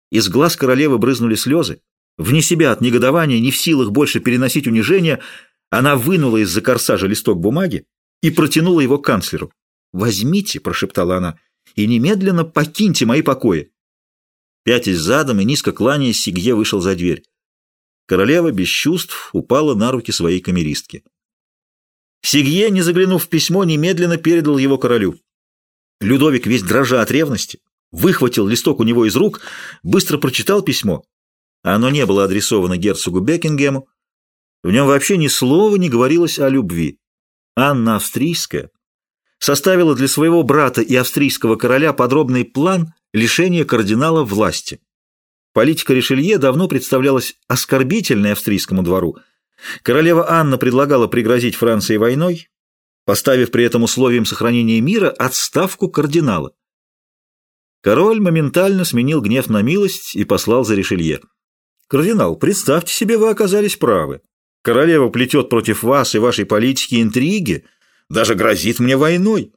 Из глаз королевы брызнули слезы. Вне себя от негодования, не в силах больше переносить унижение, она вынула из-за корсажа листок бумаги и протянула его канцлеру. «Возьмите», — прошептала она, — «и немедленно покиньте мои покои». Пятясь задом и низко кланяясь, Сигье вышел за дверь. Королева без чувств упала на руки своей камеристки. Сигье, не заглянув в письмо, немедленно передал его королю. Людовик, весь дрожа от ревности, выхватил листок у него из рук, быстро прочитал письмо. Оно не было адресовано герцогу Бекингему. В нем вообще ни слова не говорилось о любви. Анна Австрийская составила для своего брата и австрийского короля подробный план лишения кардинала власти. Политика Ришелье давно представлялась оскорбительной австрийскому двору. Королева Анна предлагала пригрозить Франции войной, поставив при этом условием сохранения мира отставку кардинала. Король моментально сменил гнев на милость и послал за Ришелье. «Кардинал, представьте себе, вы оказались правы. Королева плетет против вас и вашей политики интриги, даже грозит мне войной».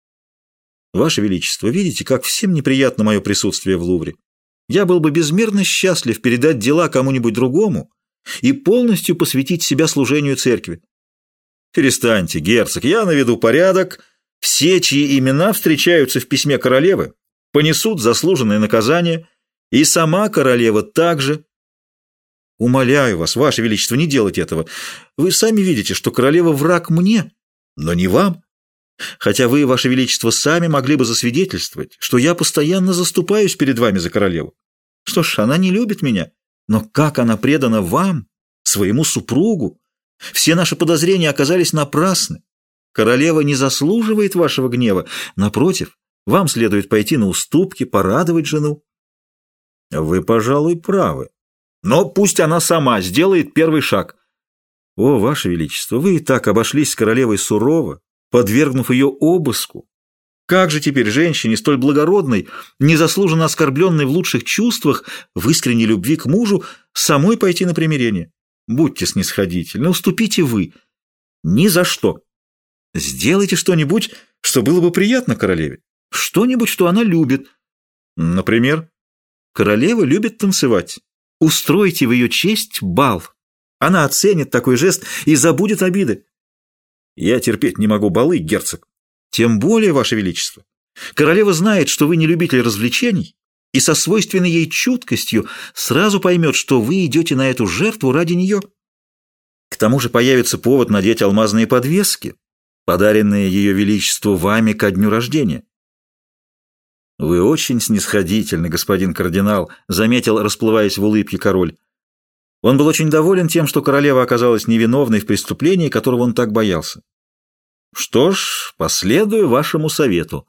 «Ваше Величество, видите, как всем неприятно мое присутствие в Лувре. Я был бы безмерно счастлив передать дела кому-нибудь другому и полностью посвятить себя служению церкви». «Перестаньте, герцог, я наведу порядок. Все, чьи имена встречаются в письме королевы, понесут заслуженное наказание, и сама королева также». «Умоляю вас, Ваше Величество, не делать этого. Вы сами видите, что королева враг мне, но не вам. Хотя вы, Ваше Величество, сами могли бы засвидетельствовать, что я постоянно заступаюсь перед вами за королеву. Что ж, она не любит меня, но как она предана вам, своему супругу? Все наши подозрения оказались напрасны. Королева не заслуживает вашего гнева. Напротив, вам следует пойти на уступки, порадовать жену». «Вы, пожалуй, правы. Но пусть она сама сделает первый шаг». «О, Ваше Величество, вы и так обошлись с королевой сурово, подвергнув ее обыску. Как же теперь женщине, столь благородной, незаслуженно оскорбленной в лучших чувствах, в искренней любви к мужу, самой пойти на примирение? Будьте снисходительны, уступите вы. Ни за что. Сделайте что-нибудь, что было бы приятно королеве. Что-нибудь, что она любит. Например, королева любит танцевать. Устройте в ее честь бал. Она оценит такой жест и забудет обиды». «Я терпеть не могу балы, герцог». «Тем более, Ваше Величество. Королева знает, что вы не любитель развлечений, и со свойственной ей чуткостью сразу поймет, что вы идете на эту жертву ради нее. К тому же появится повод надеть алмазные подвески, подаренные Ее Величеству вами ко дню рождения». «Вы очень снисходительны, господин кардинал», — заметил, расплываясь в улыбке король. Он был очень доволен тем, что королева оказалась невиновной в преступлении, которого он так боялся. «Что ж, последую вашему совету».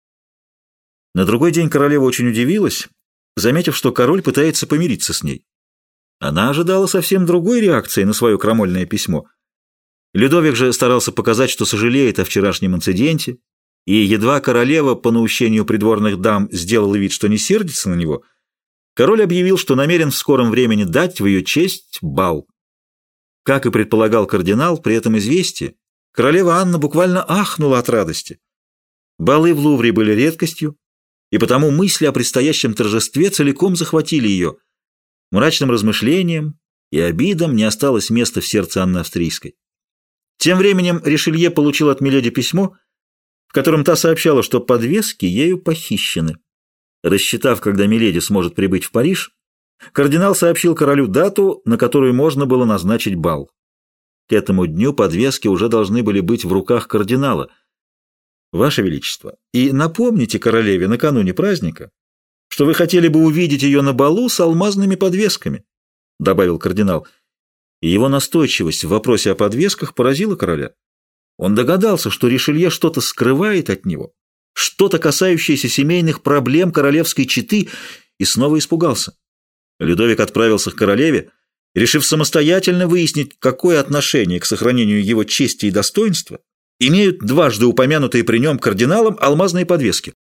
На другой день королева очень удивилась, заметив, что король пытается помириться с ней. Она ожидала совсем другой реакции на свое крамольное письмо. Людовик же старался показать, что сожалеет о вчерашнем инциденте, и едва королева, по наущению придворных дам, сделала вид, что не сердится на него, король объявил, что намерен в скором времени дать в ее честь бал. Как и предполагал кардинал, при этом известии королева Анна буквально ахнула от радости. Балы в Лувре были редкостью, и потому мысли о предстоящем торжестве целиком захватили ее. Мрачным размышлениям и обидам не осталось места в сердце Анны Австрийской. Тем временем Ришелье получил от миледи письмо, в котором та сообщала, что подвески ею похищены. Рассчитав, когда миледи сможет прибыть в Париж, кардинал сообщил королю дату, на которую можно было назначить бал. К этому дню подвески уже должны были быть в руках кардинала. «Ваше Величество, и напомните королеве накануне праздника, что вы хотели бы увидеть ее на балу с алмазными подвесками», — добавил кардинал. И его настойчивость в вопросе о подвесках поразила короля. Он догадался, что Ришелье что-то скрывает от него, что-то касающееся семейных проблем королевской четы, и снова испугался. Людовик отправился к королеве, решив самостоятельно выяснить, какое отношение к сохранению его чести и достоинства имеют дважды упомянутые при нем кардиналом алмазные подвески.